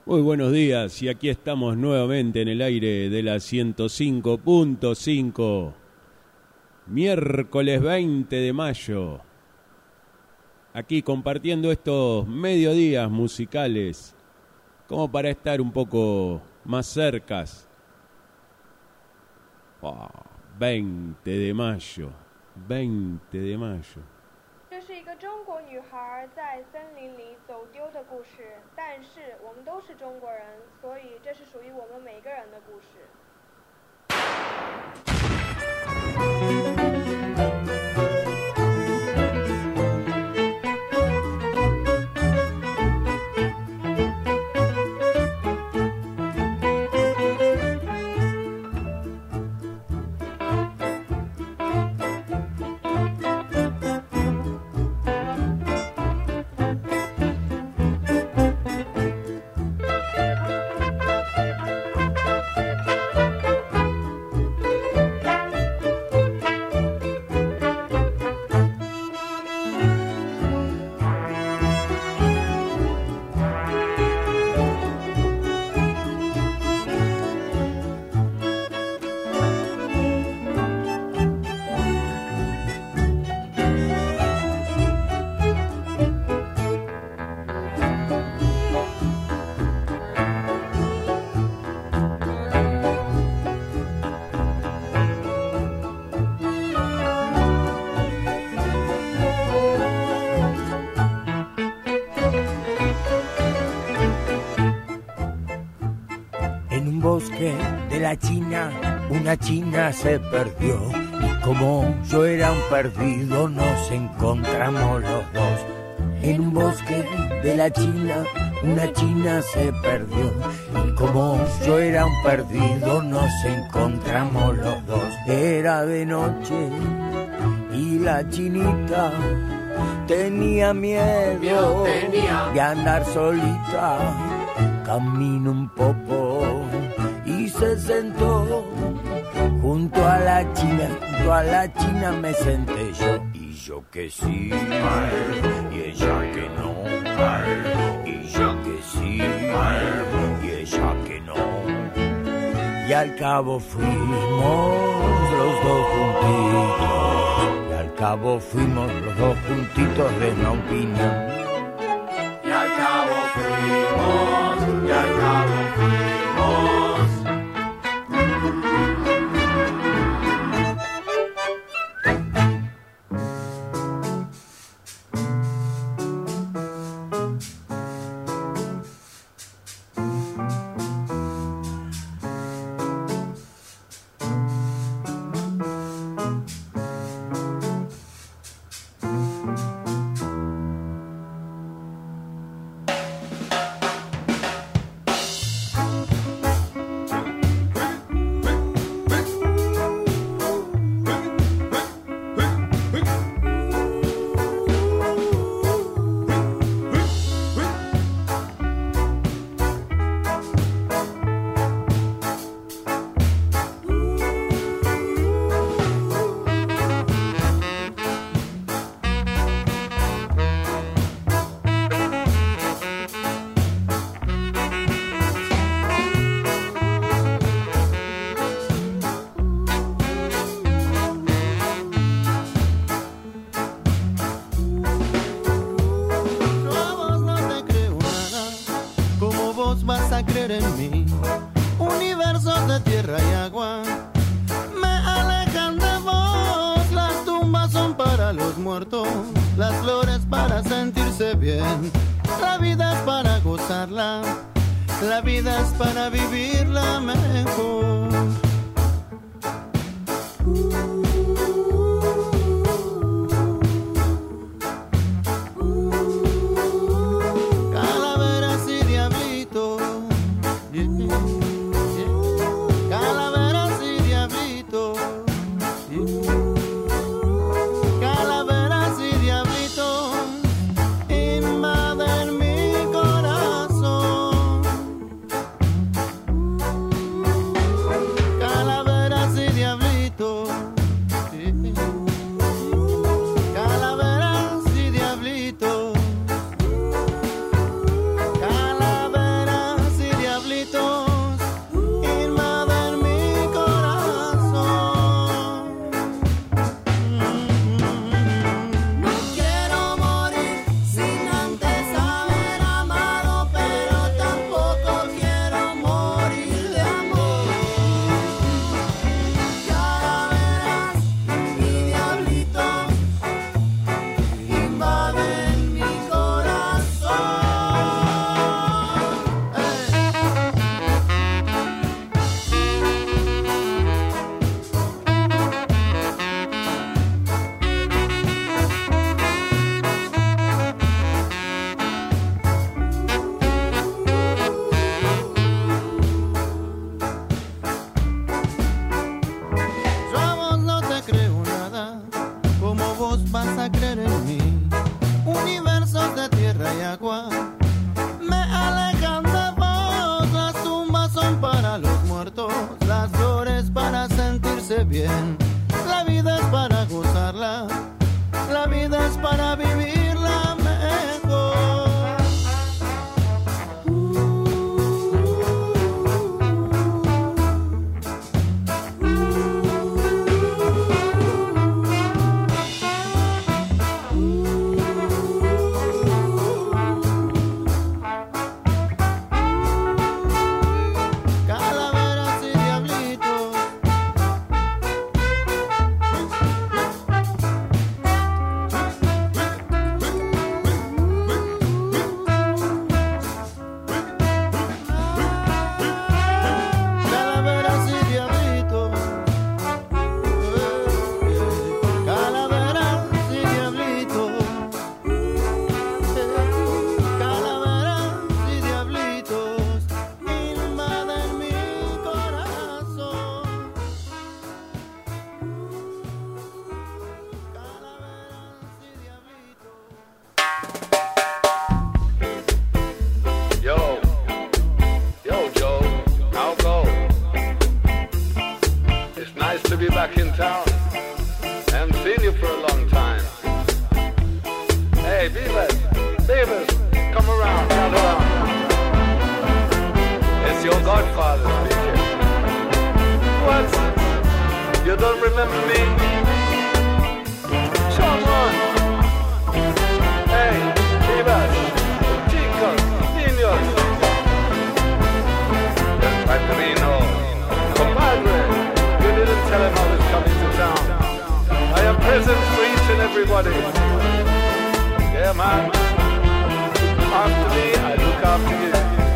Muy buenos días, y aquí estamos nuevamente en el aire de la 105.5, miércoles 20 de mayo, aquí compartiendo estos mediodías musicales, como para estar un poco más cercas. 20 de mayo, 20 de mayo. 这是一个中国女孩在森林里走丢的故事，但是我们都是中国人，所以这是属于我们每个人的故事。 De la China, una china se perdió y como yo era un perdido nos encontramos los dos. En un bosque de la China, una china se perdió y como yo era un perdido nos encontramos los dos. Era de noche y la chinita tenía miedo de andar solita. Camino un poco y se sentó junto a la china me senté yo. Y yo que sí, y ella que no, y yo que sí, y ella que no. Y al cabo fuimos los dos juntitos, y al cabo fuimos los dos juntitos de una opinión. Y al cabo fuimos, y al cabo fuimos. En mí, universos de tierra y agua me alejan de vos. Las tumbas son para los muertos, las flores para sentirse bien. La vida es para gozarla, la vida es para vivirla mejor. bien. La vida es para gozarla, la vida es para vivirla mejor. Calaveras y diablitos, calaveras y diablitos, calaveras y diablitos, calaveras y diablitos invaden mi corazón. Calaveras y diablitos. Yo, Joe, how go? It's nice to be back in town. I haven't seen you for a long time. Hey, Beavis, come around, gather around. It's your godfather speaking. What? You don't remember me? Come on. Hey, Beavis, chicos, niños. El padrino, compadre, you didn't tell him I was coming to town. I have presents for each and everybody. Yeah, man. After me, I look after you.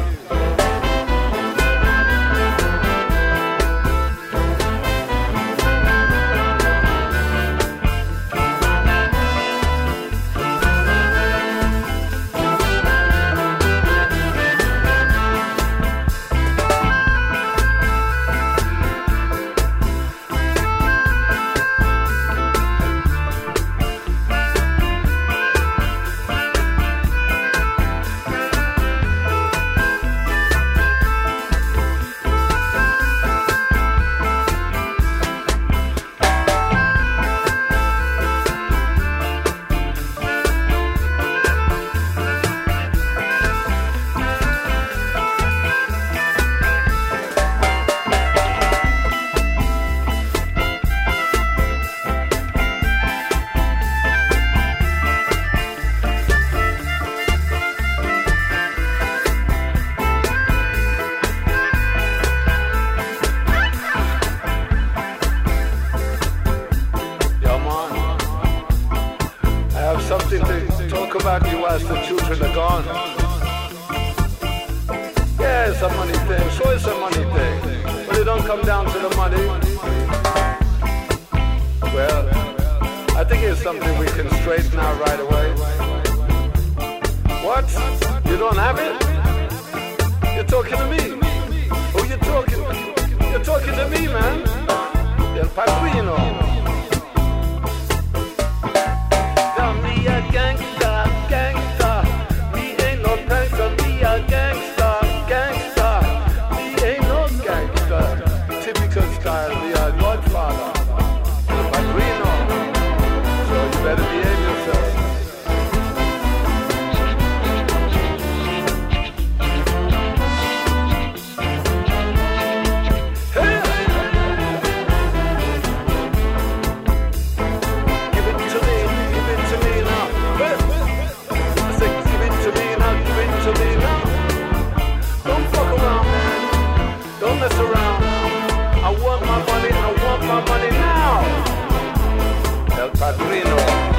Something to talk about you as the children are gone. Yeah, it's a money thing, sure it's a money thing. But it don't come down to the money. Well, I think it's something we can straighten out right away. What? You don't have it? You're talking to me. Who you talking to? You're talking to me, man. El Padrino. Gangsta, gangsta, we ain't no prankster, we a gangsta, gangsta, we ain't no gangsta, typical style, we are godfather, the padrino, so you better behave yourself. Hey! Give it to me now. I said, give it to me now. Don't fuck around, man. Don't mess around. I want my money now. El Padrino.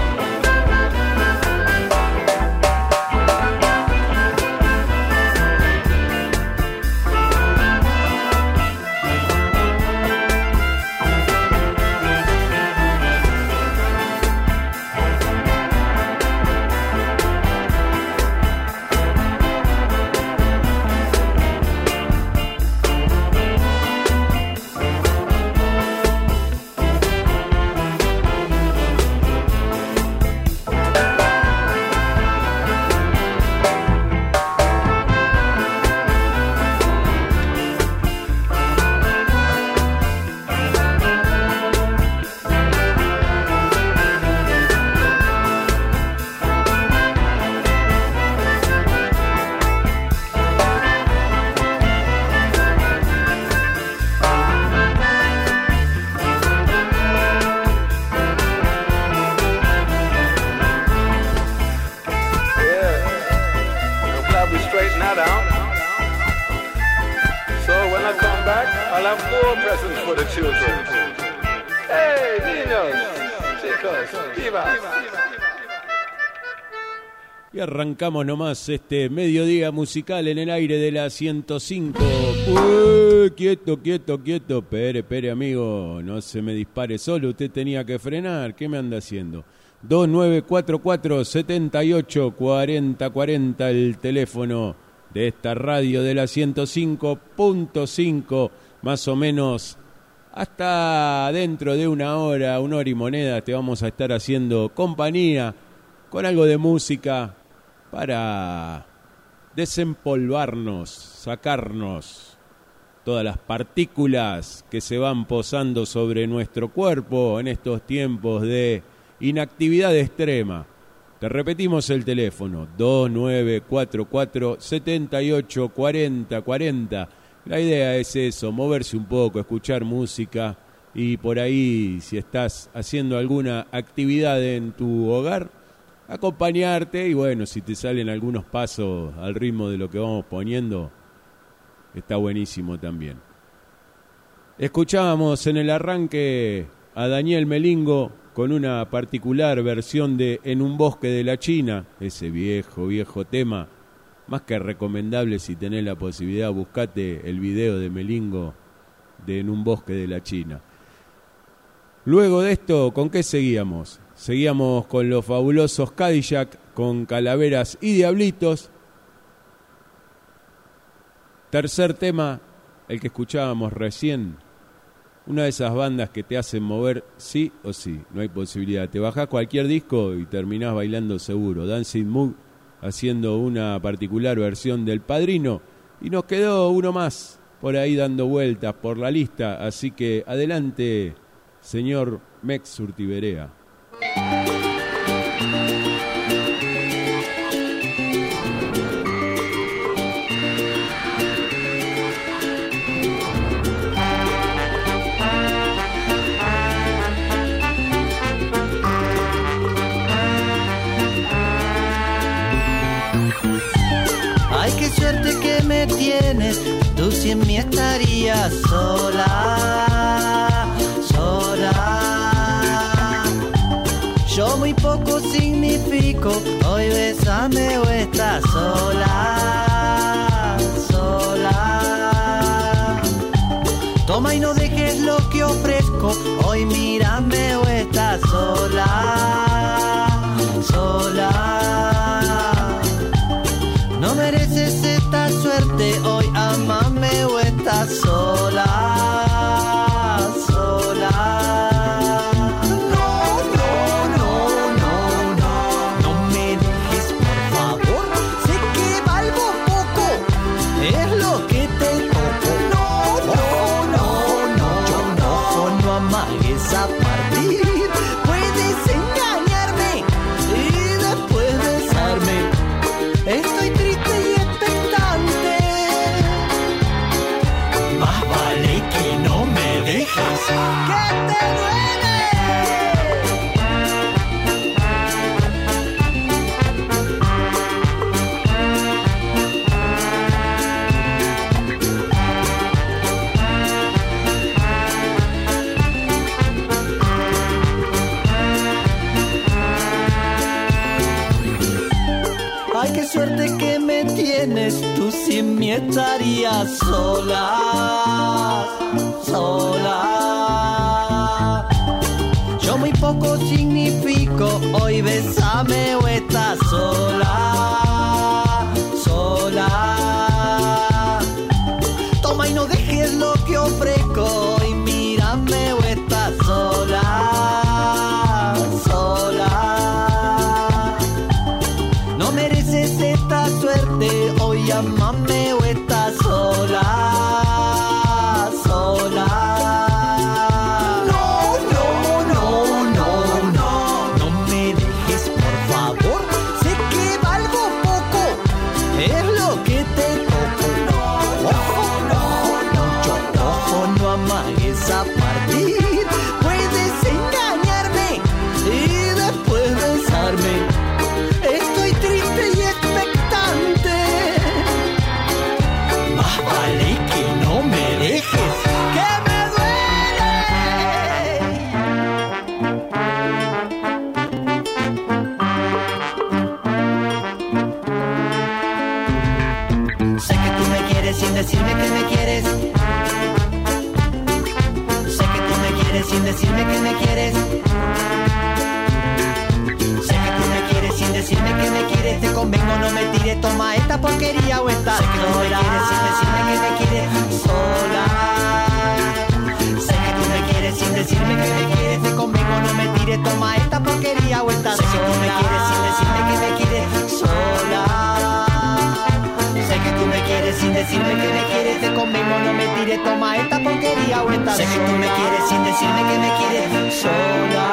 I'll have more presents for the children. Hey, niños, chicos, viva. Y arrancamos nomás este mediodía musical en el aire de la 105. Quieto. Espere, amigo, no se me dispare solo. Usted tenía que frenar. ¿Qué me anda haciendo? 2944-784040, el teléfono de esta radio de la 105.5, más o menos hasta dentro de una hora y moneda te vamos a estar haciendo compañía con algo de música para desempolvarnos, sacarnos todas las partículas que se van posando sobre nuestro cuerpo en estos tiempos de inactividad extrema. Te repetimos el teléfono, 2944-784040. La idea es eso, moverse un poco, escuchar música y por ahí, si estás haciendo alguna actividad en tu hogar, acompañarte y bueno, si te salen algunos pasos al ritmo de lo que vamos poniendo, está buenísimo también. Escuchábamos en el arranque a Daniel Melingo con una particular versión de En un bosque de la China, ese viejo tema, más que recomendable. Si tenés la posibilidad, buscate el video de Melingo de En un bosque de la China. Luego de esto, ¿con qué seguíamos? Seguíamos con los fabulosos Cadillac, con Calaveras y Diablitos. Tercer tema, el que escuchábamos recién. Una de esas bandas que te hacen mover sí o sí, no hay posibilidad. Te bajás cualquier disco y terminás bailando seguro. Dancing Mood haciendo una particular versión del Padrino. Y nos quedó uno más por ahí dando vueltas por la lista. Así que adelante, señor Mex Urtiberea. Ay, qué suerte que me tienes, tú sin mí estarías sola. Yo muy poco significo, hoy bésame o estás sola. Toma y no dejes lo que ofrezco, hoy mírame o estás sola. No mereces esta suerte, hoy amame o estás sola. No me dejes, por favor, sé que valgo poco, es lo que te toco. No amagues a partir, puedes engañarme y después besarme. Estoy triste y expectante, más vale que no me dejes, que te duele. Ay, qué suerte que me tienes, tú sin mí estarías sola. Yo muy poco significo, hoy bésame o estás sola. Toma y no dejes lo que ofrezco, hoy mírame o estás sola. No mereces esta suerte, hoy amame o estás sola. No me dejes, por favor, sé que vale decirme que me quieres. Sé que tú me quieres sin decirme que me quieres. Sé que tú me quieres sin decirme que me quieres. Te convengo, no me tires, toma esta porquería o esta. Sé que tú me quieres sin decirme que me quieres sola. Sé que tú me quieres sin decirme que me quieres. Te convengo, no me tires, toma esta porquería o esta. Sé que tú me quieres sin decirme que me quieres sola. Sé que tú me quieres sin decirme que me quieres. Te convengo, no me tires, toma esta porquería o esta. Sé que tú me quieres sin decirme que me quieres sola.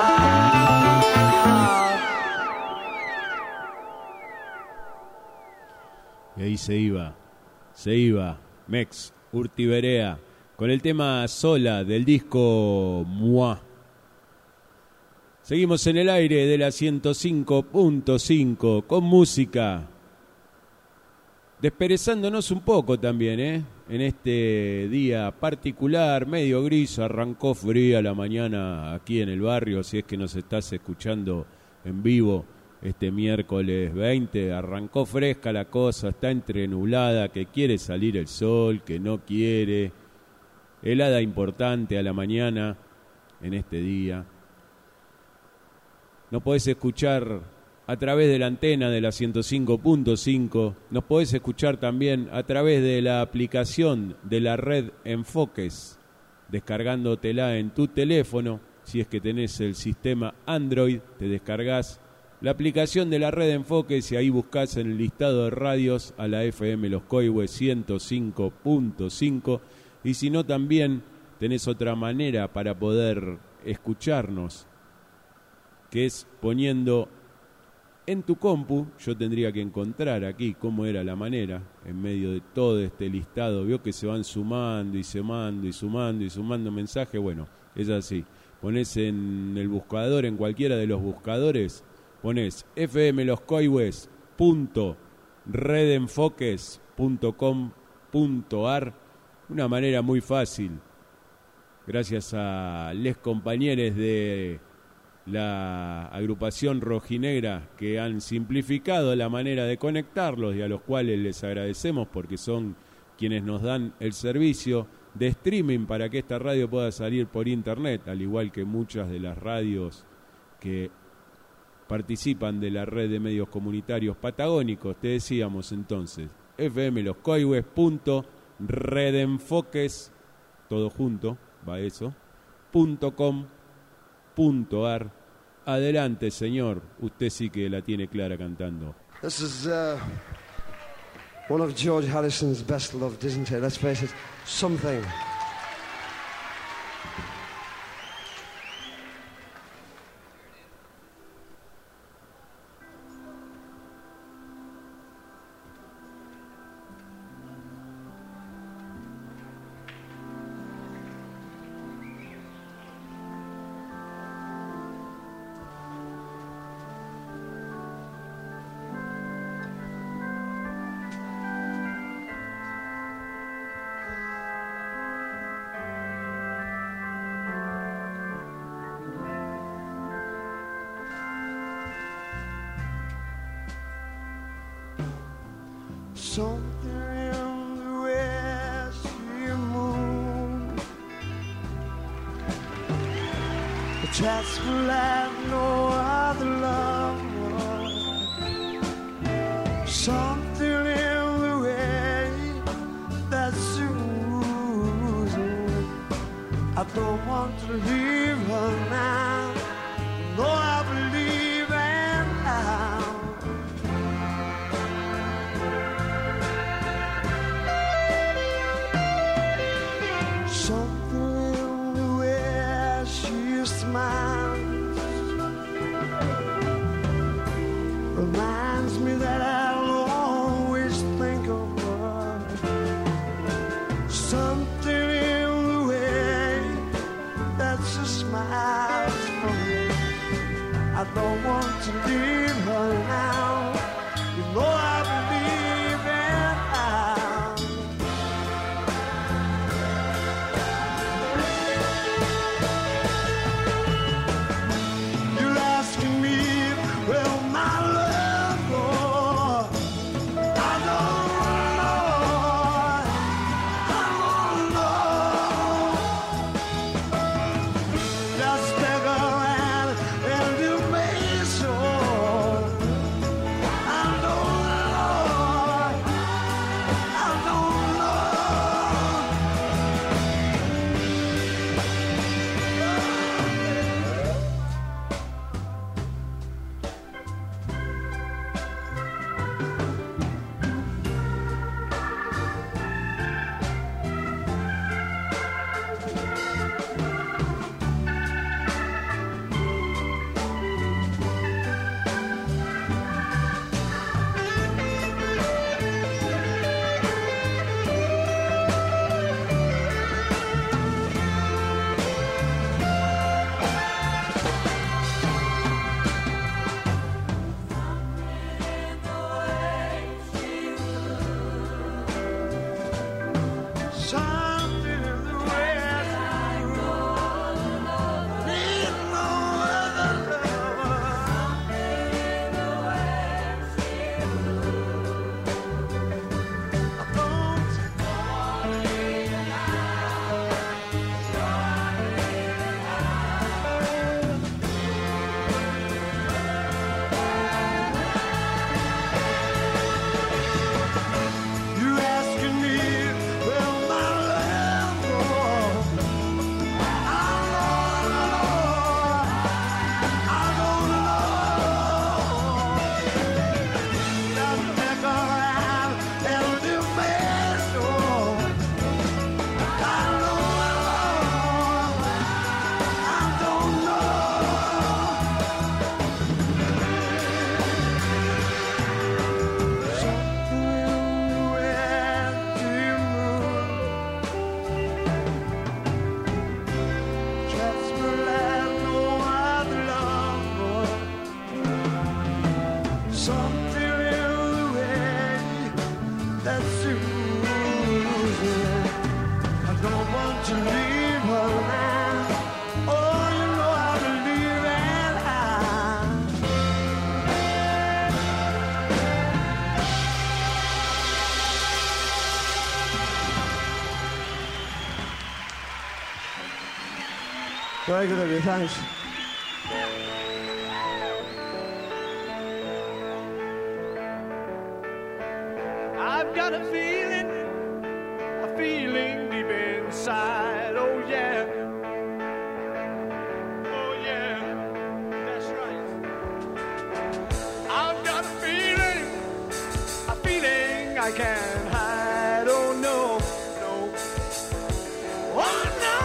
Y ahí se iba Mex Urtiberea con el tema Sola del disco Moi. Seguimos en el aire de la 105.5 con música, desperezándonos un poco también, en este día particular, medio gris. Arrancó fría la mañana aquí en el barrio, si es que nos estás escuchando en vivo. Este miércoles 20 arrancó fresca la cosa, está entre nublada, que quiere salir el sol, que no quiere. Helada importante a la mañana en este día. Nos podés escuchar a través de la antena de la 105.5. Nos podés escuchar también a través de la aplicación de la red Enfoques, descargándotela en tu teléfono. Si es que tenés el sistema Android, te descargás la aplicación de la red Enfoques y ahí buscás en el listado de radios a la FM Los Coihues 105.5. Y si no, también tenés otra manera para poder escucharnos, que es poniendo en tu compu. Yo tendría que encontrar aquí cómo era la manera, en medio de todo este listado. Vio que se van sumando y sumando mensajes. Bueno, es así. Ponés en el buscador, en cualquiera de los buscadores, ponés fmloscoihues.redenfoques.com.ar. Una manera muy fácil, gracias a les compañeros de la agrupación rojinegra que han simplificado la manera de conectarlos y a los cuales les agradecemos porque son quienes nos dan el servicio de streaming para que esta radio pueda salir por internet, al igual que muchas de las radios que participan de la red de medios comunitarios patagónicos. Te decíamos entonces, fmloscoihues.redenfoques, todo junto, va eso, .com.ar. Adelante, señor, usted sí que la tiene clara cantando. This is one of George Harrison's best loved, isn't it? Let's face it, Something. Something in the west you moon, a task like no other love. Something in the way that soothes me. I don't want to leave her now, though I believe and how. Something in the way she smiles reminds me that I'll always think of her. Something in the way that she smiles for me. I don't want to leave her now. You know I believe in her. You're asking me, well, my love, oh, I don't know. 各位特别上去。 I've got a feeling deep inside. Oh yeah, oh yeah, that's right. I've got a feeling I can't hide. Oh no, no, oh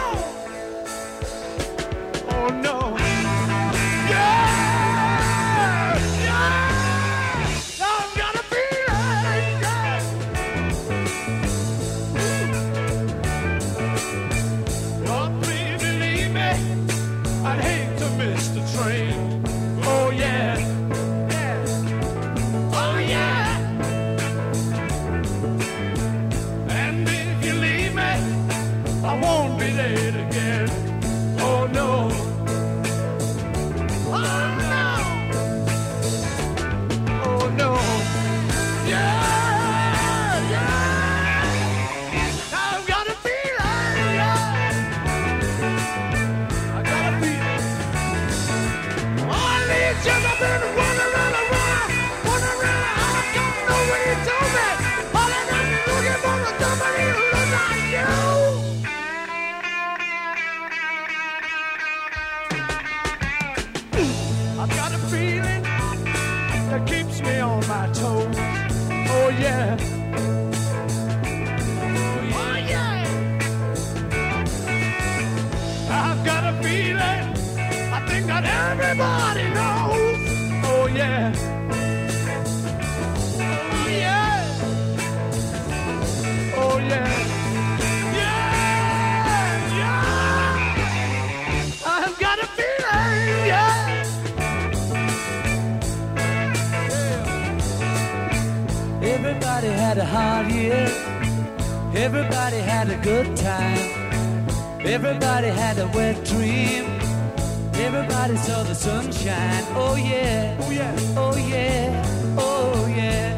no, oh no. Everybody knows. Oh yeah. Oh yeah. Oh yeah. Yeah, yeah. I've got a feeling, yeah. Everybody had a hard year. Everybody had a good time. Everybody had a wet dream. Everybody saw the sunshine. Oh yeah, oh yeah, oh yeah, oh yeah.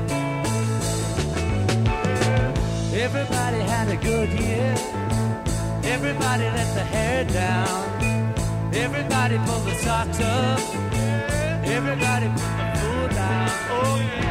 Everybody had a good year. Everybody let the hair down. Everybody pulled the socks up. Everybody put the food down. Oh yeah.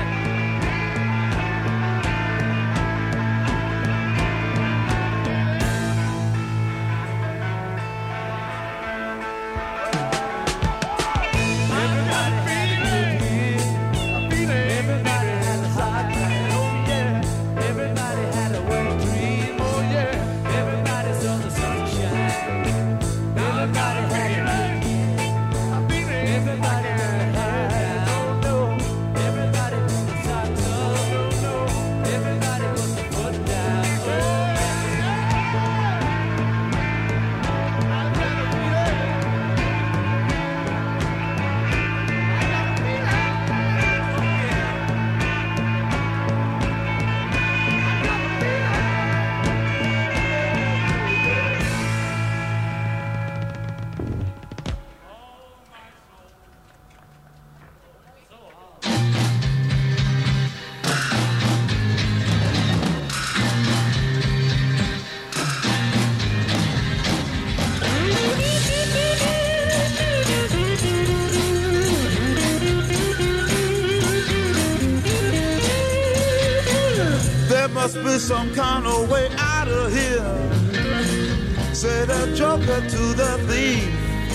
Must be some kind of way out of here, said a joker to the thief.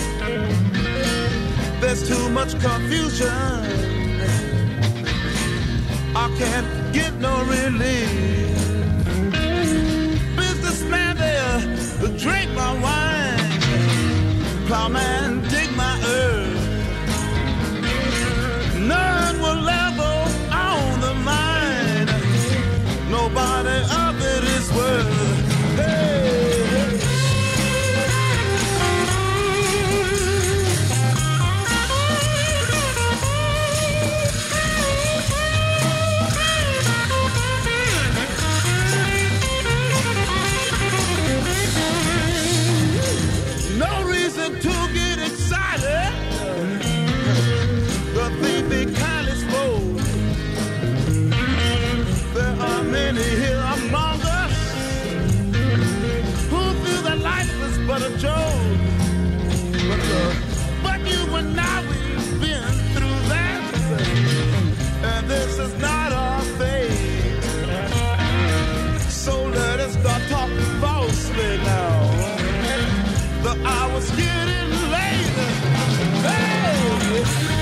There's too much confusion, I can't get no relief. Businessman there, drink my wine. Plowman, dig my earth. None will level on the mine. Nobody of it is worth. Hey, hey. No reason to get excited. The thief be kindly spoke. There are many here among us who feel that life is but a joke. But you and I, we've been through that, and this is not our fate. So let us not talk falsely now. The hour's getting late. Hey!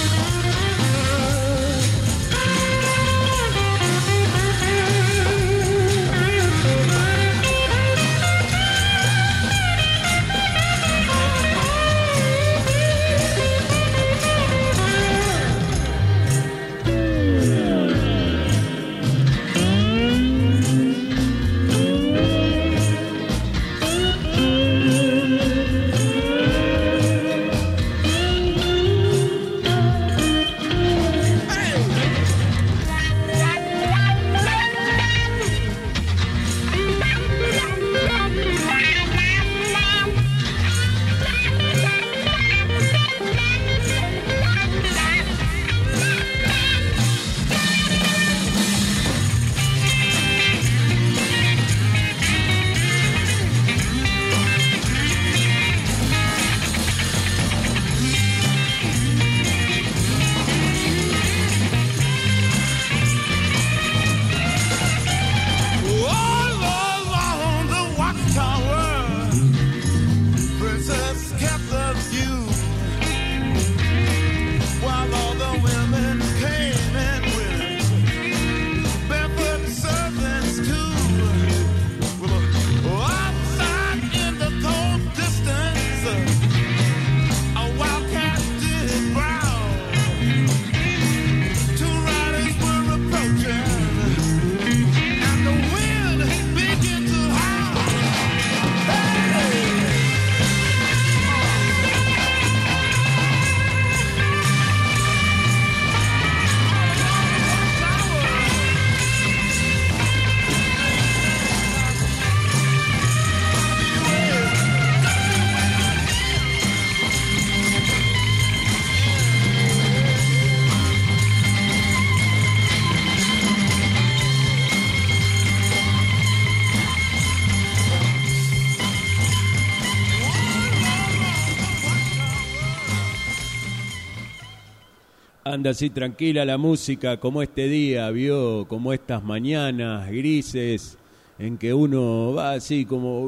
Anda así tranquila la música, como este día, vio, como estas mañanas grises en que uno va así como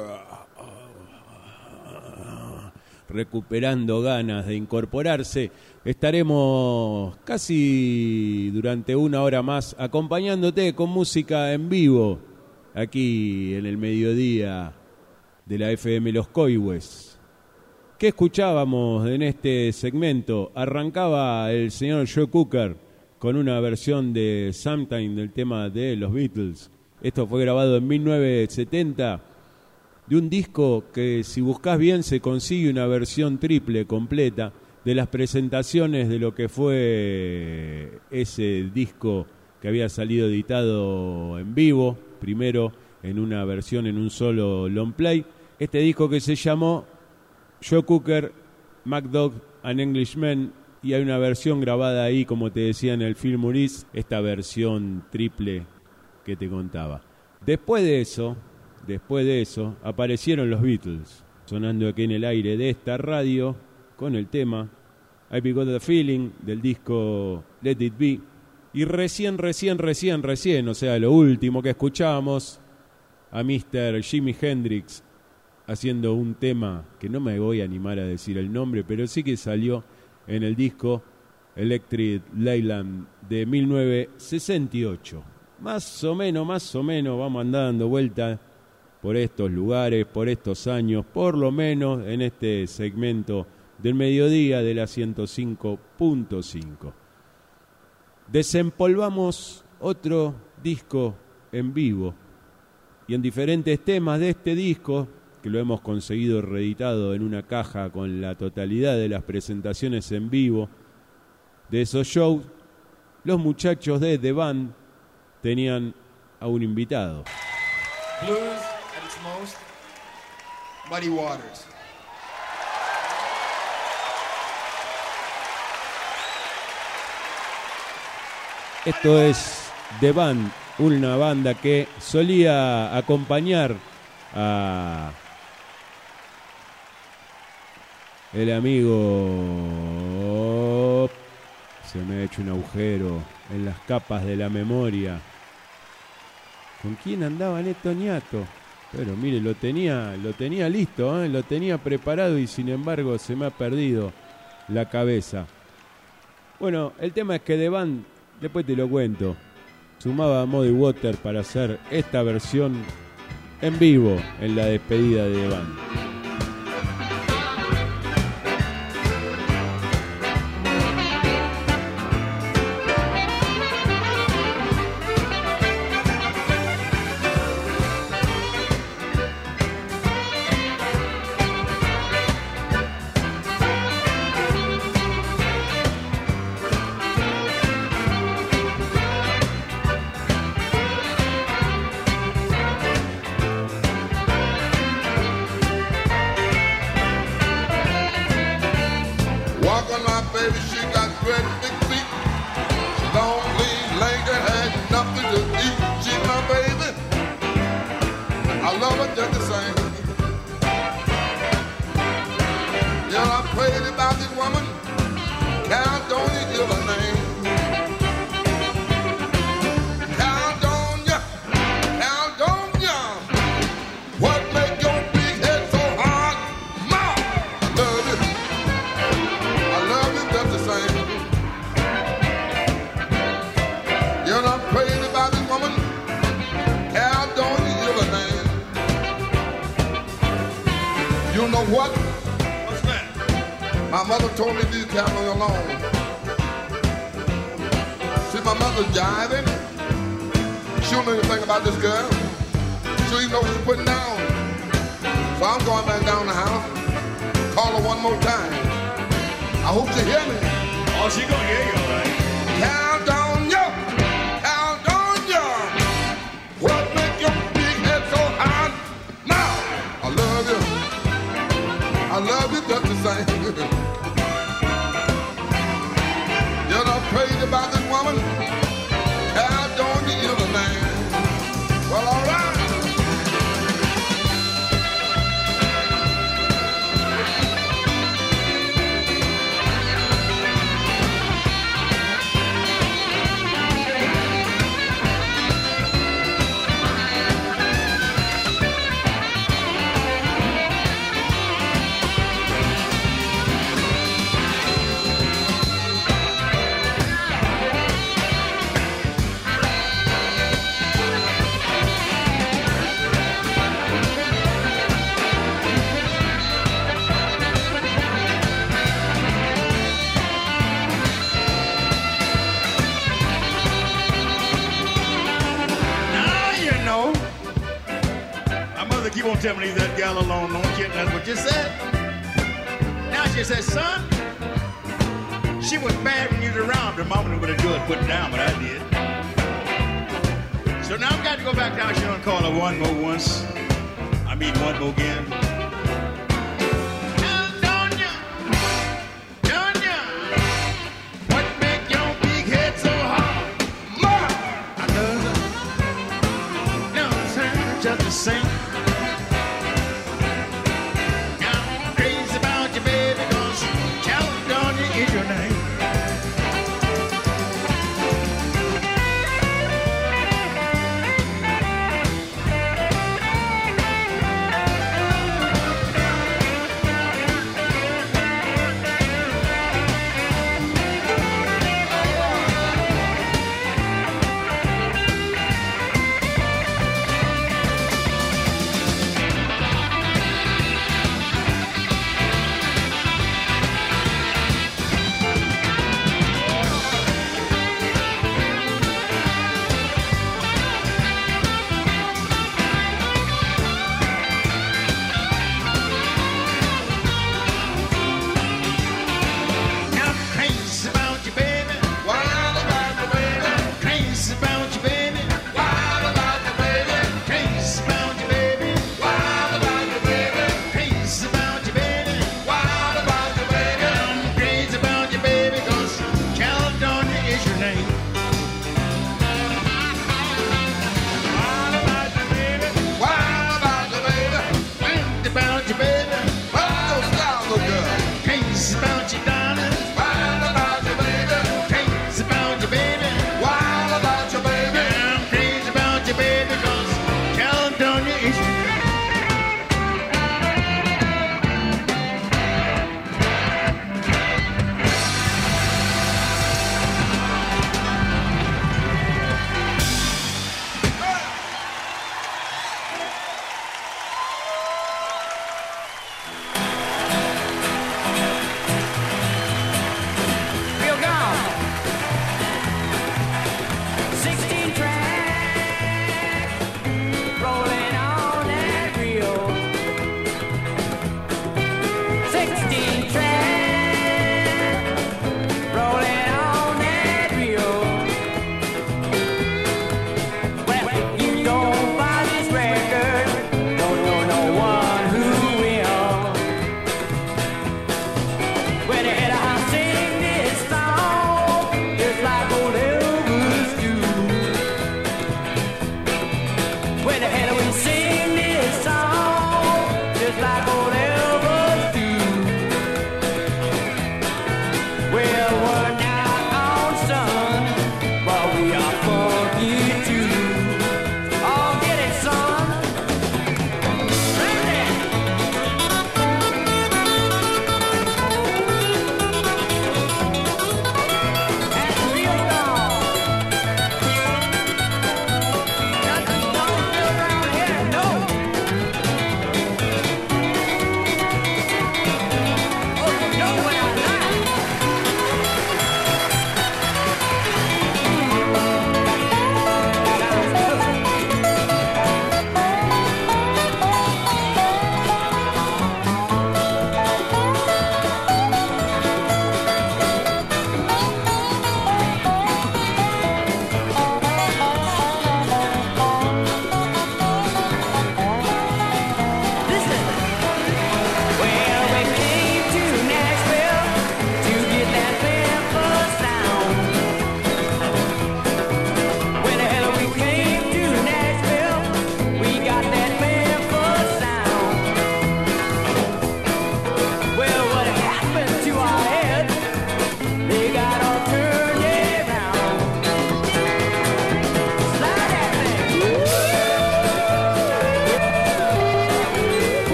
recuperando ganas de incorporarse. Estaremos casi durante una hora más acompañándote con música en vivo aquí en el mediodía de la FM Los Coihues. ¿Qué escuchábamos en este segmento? Arrancaba el señor Joe Cocker con una versión de Sometime del tema de los Beatles. Esto fue grabado en 1970 de un disco que, si buscas bien, se consigue una versión triple completa de las presentaciones de lo que fue ese disco que había salido editado en vivo, primero en una versión en un solo long play. Este disco que se llamó Joe Cocker, MacDog and Englishmen, y hay una versión grabada ahí, como te decía, en el Film Maurice, esta versión triple que te contaba. Después de eso, aparecieron los Beatles, sonando aquí en el aire de esta radio, con el tema I've Got the Feeling, del disco Let It Be, y recién, o sea, lo último que escuchábamos, a Mr. Jimi Hendrix, haciendo un tema que no me voy a animar a decir el nombre, pero sí que salió en el disco Electric Leyland de 1968. Más o menos, vamos andando vuelta por estos lugares, por estos años, por lo menos en este segmento del mediodía de la 105.5. Desempolvamos otro disco en vivo y en diferentes temas de este disco, que lo hemos conseguido reeditado en una caja con la totalidad de las presentaciones en vivo de esos shows, los muchachos de The Band tenían a un invitado. Blues at its most, Muddy Waters. Esto es The Band, una banda que solía acompañar a el amigo. Se me ha hecho un agujero en las capas de la memoria. ¿Con quién andaba Neto Niato? Pero mire, lo tenía listo, lo tenía preparado y sin embargo se me ha perdido la cabeza. Bueno, el tema es que The Band, después te lo cuento, sumaba a Muddy Waters para hacer esta versión en vivo en la despedida de The Band. Tell me leave that gal alone, don't you? That's what you said. Now she says, son, she was bad when you was around. Her mama knew what to do and put it down, but I did. So now I've got to go back down here and call her one more once. I mean one more again. What make your big head so hard? Ma! I love her. No, sir, just the same.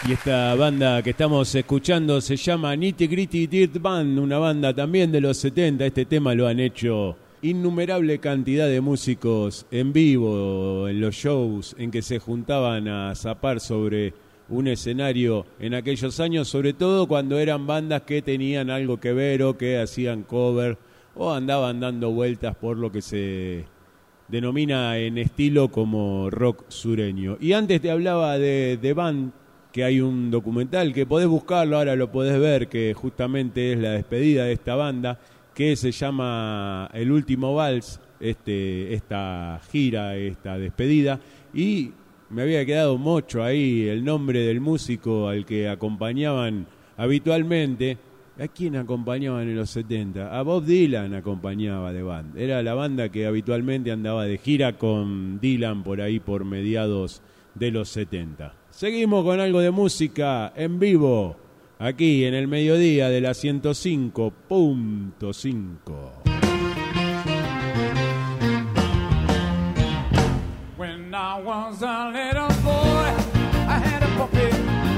Y esta banda que estamos escuchando se llama Nitty Gritty Dirt Band, una banda también de los 70. Este tema lo han hecho innumerable cantidad de músicos en vivo, en los shows en que se juntaban a zapar sobre un escenario en aquellos años, sobre todo cuando eran bandas que tenían algo que ver o que hacían cover o andaban dando vueltas por lo que se denomina en estilo como rock sureño. Y antes te hablaba de The Band, que hay un documental que podés buscarlo, ahora lo podés ver, que justamente es la despedida de esta banda, que se llama El Último Vals, esta gira, esta despedida, y me había quedado mucho ahí el nombre del músico al que acompañaban habitualmente. ¿A quién acompañaban en los 70? A Bob Dylan acompañaba The Band. Era la banda que habitualmente andaba de gira con Dylan por ahí por mediados de los 70. Seguimos con algo de música en vivo, aquí en el mediodía de la 105.5. When I was a little boy, I had a puppy.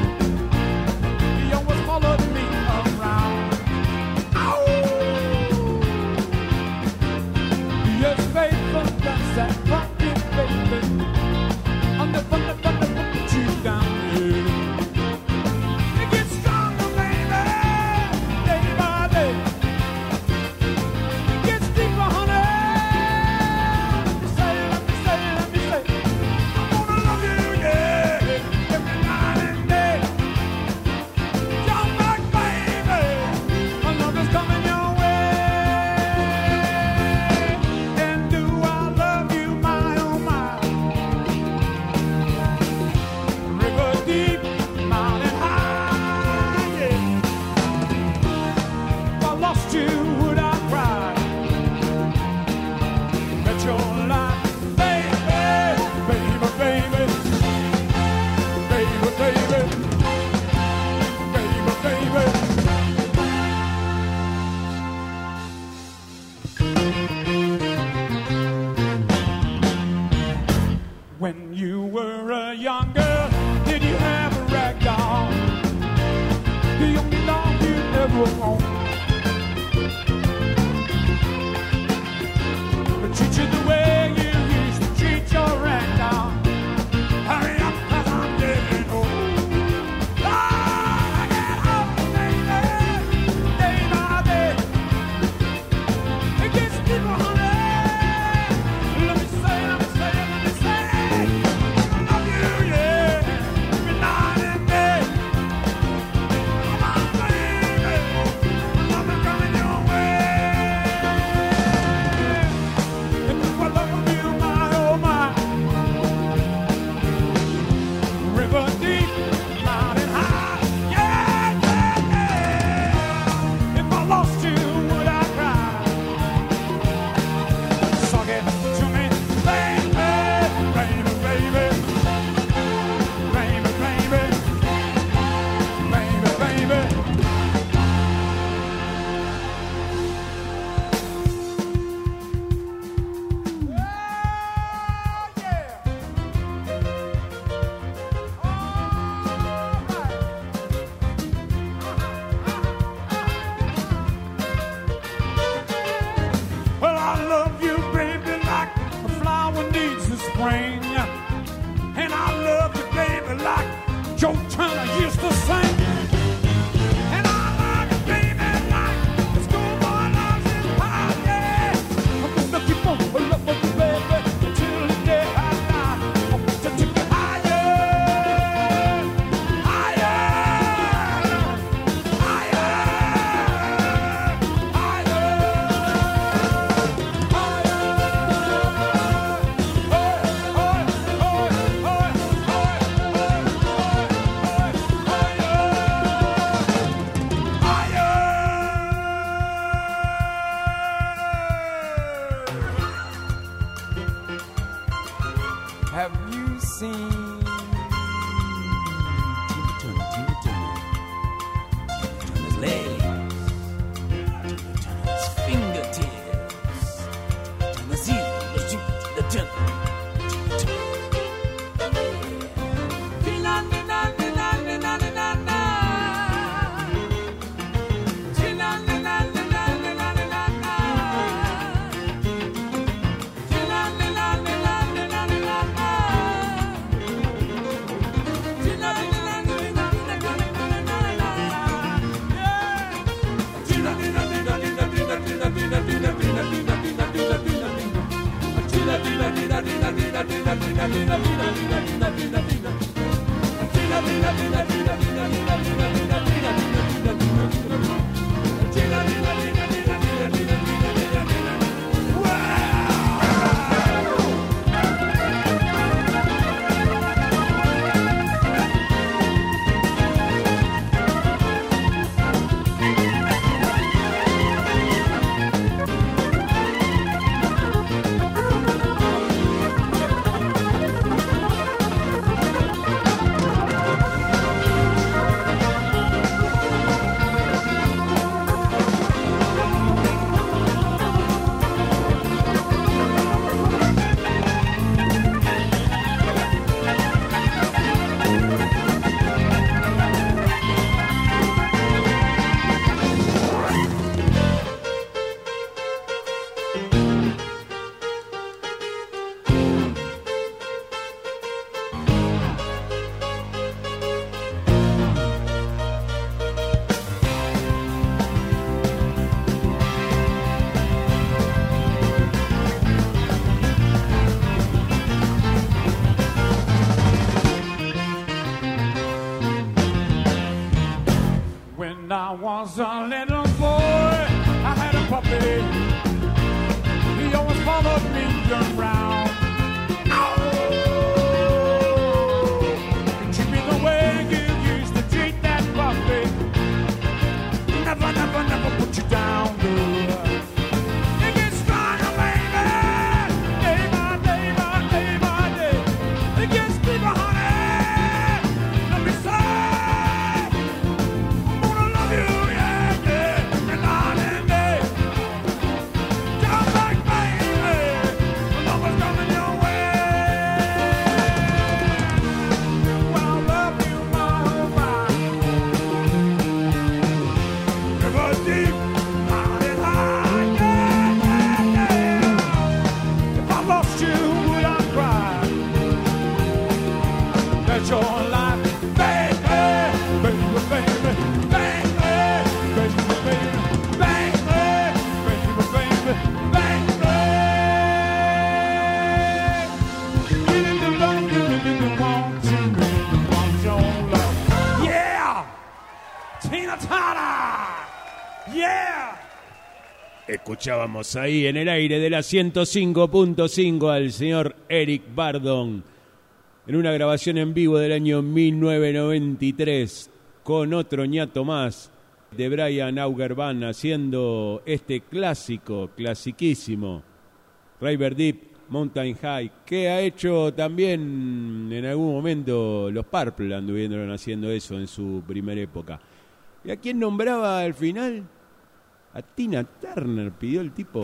He always followed me around. Ow! Yes, faithful, that's that puppy, baby. On the fun, put you down here. It gets stronger, baby, day by day. It gets deeper, honey. Let me say, I'm gonna love you, yeah, every night and day. Jump back, baby, another's coming your way. And do I love you, my oh my? River deep, mountain high, yeah. If I lost you, would I cry? Bet your life, baby, baby, baby, baby, baby, baby, baby. When you were a young girl, did you have a rag doll? The only doll you ever owned. But treat you the way you used to treat your rag doll. Hurry up, 'cause I'm getting old. I get old, baby, day by day. It gets deeper, honey. Let me say, I love you, yeah, every night and day. Come on, baby. When I was a little boy, I had a puppy. He always followed me around. Oh, he treat me the way you used to treat that puppy. Never, never, never put you down, girl. It gets stronger, baby. Day by day by day by day. It gets deeper, honey. Let me say, I'm gonna love you, yeah, yeah, every night and day. Come back, baby. Love is coming your way. Well, I love you my whole life. River deep, mountain high, yeah, yeah, yeah. If I lost you, would I cry? That's your life, baby, baby, baby, baby, baby, baby, baby, baby, baby, baby. You need to love, you need to want to, want your love. Yeah, Tina Turner. Yeah. Escuchábamos ahí en el aire de la 105.5 al señor Eric Burdon en una grabación en vivo del año 1993 con otro ñato más de Brian Auger Band haciendo este clásico, clasiquísimo River Deep, Mountain High, que ha hecho también en algún momento los Purple, anduvieron haciendo eso en su primera época. ¿Y a quién nombraba al final? A Tina Turner pidió el tipo.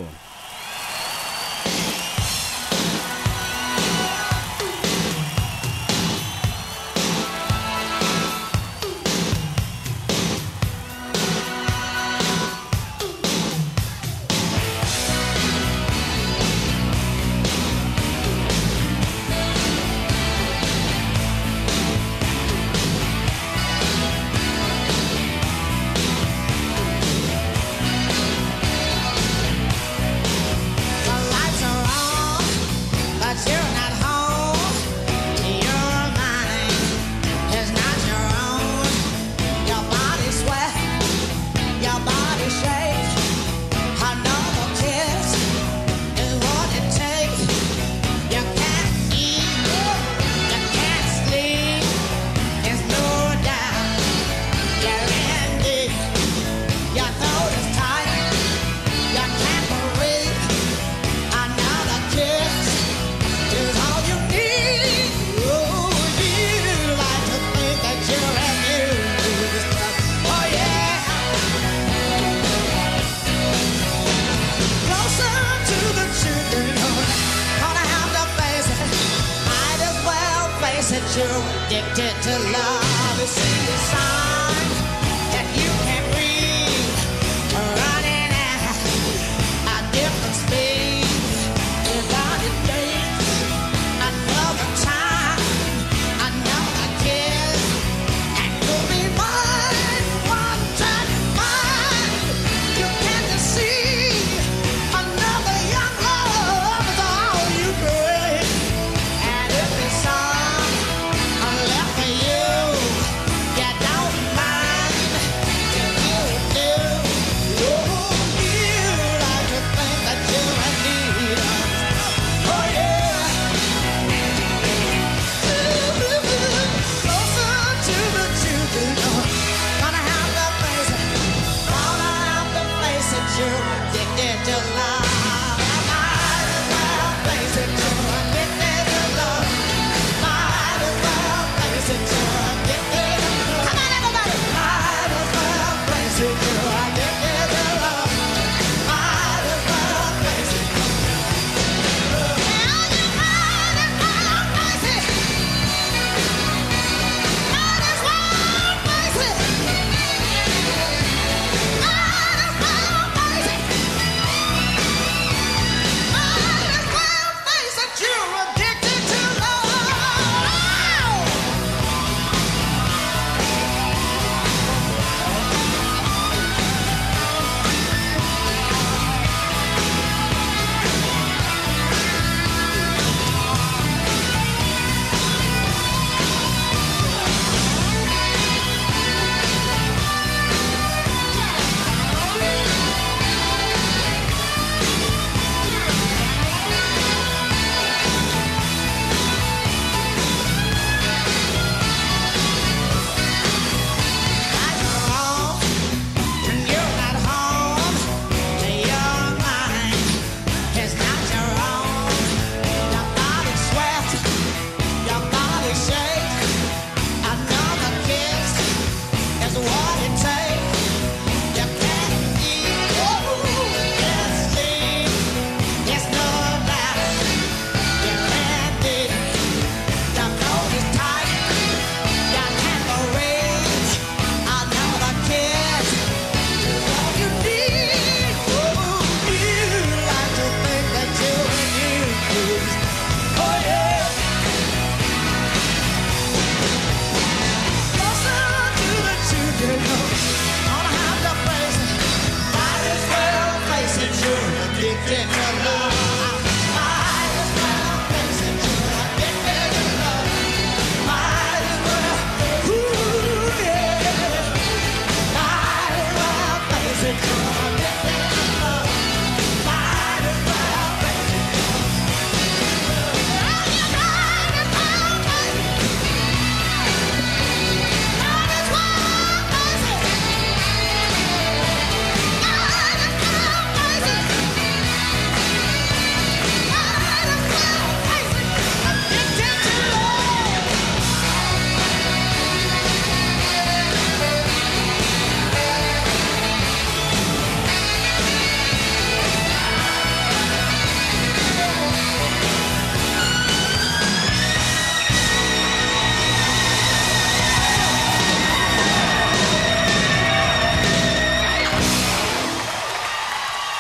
Thank